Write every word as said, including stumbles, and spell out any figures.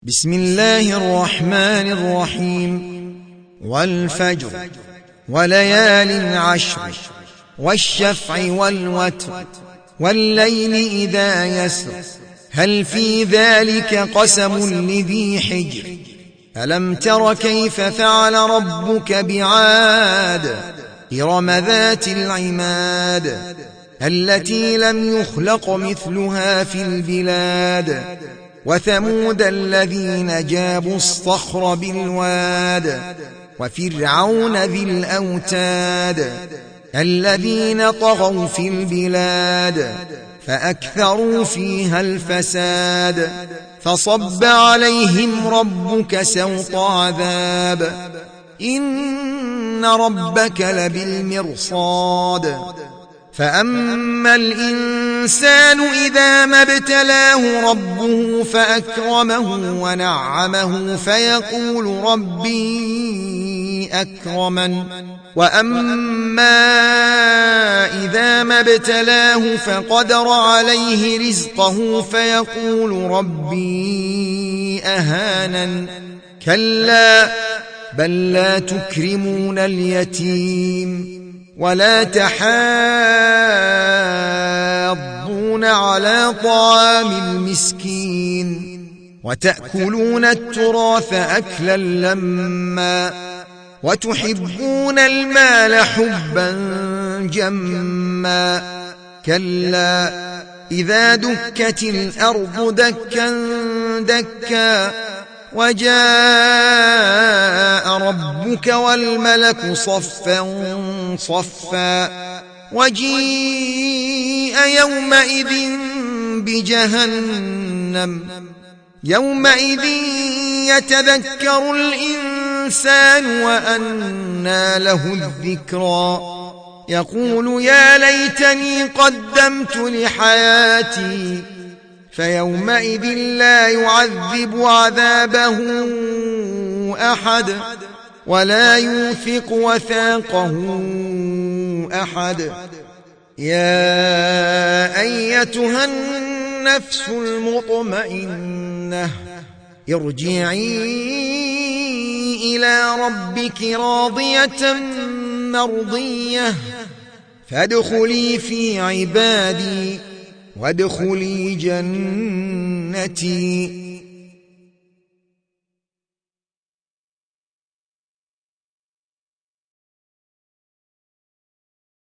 بسم الله الرحمن الرحيم والفجر وليال عشر والشفع والوتر والليل إذا يسر هل في ذلك قسم لذي حجر ألم تر كيف فعل ربك بعاد إرم ذات العماد التي لم يخلق مثلها في البلاد وثمود الذين جابوا الصخر بالواد وفرعون ذي الأوتاد الذين طغوا في البلاد فأكثروا فيها الفساد فصب عليهم ربك سوط عذاب إن ربك لبالمرصاد فأما الإنسان إذا ما ابتلاه ربه فأكرمه ونعمه فيقول ربي أكرمن وأما إذا ما ابتلاه فقدر عليه رزقه فيقول ربي أهانن كلا بل لا تكرمون اليتيم ولا تحاضون على طعام المسكين وتأكلون التراث أكلا لما وتحبون المال حبا جما كلا إذا دكت الأرض دكا دكا وجاء ربك والملك صفا صفا وجيء يومئذ بجهنم يومئذ يتذكر الإنسان وأنى له الذكرى يقول يا ليتني قدمت لحياتي فيومئذ لا يعذب عذابه أحد ولا يوثق وثاقه أحد يا أيتها النفس المطمئنة ارجعي إلى ربك راضية مرضية فادخلي في عبادي وادخلي جنتي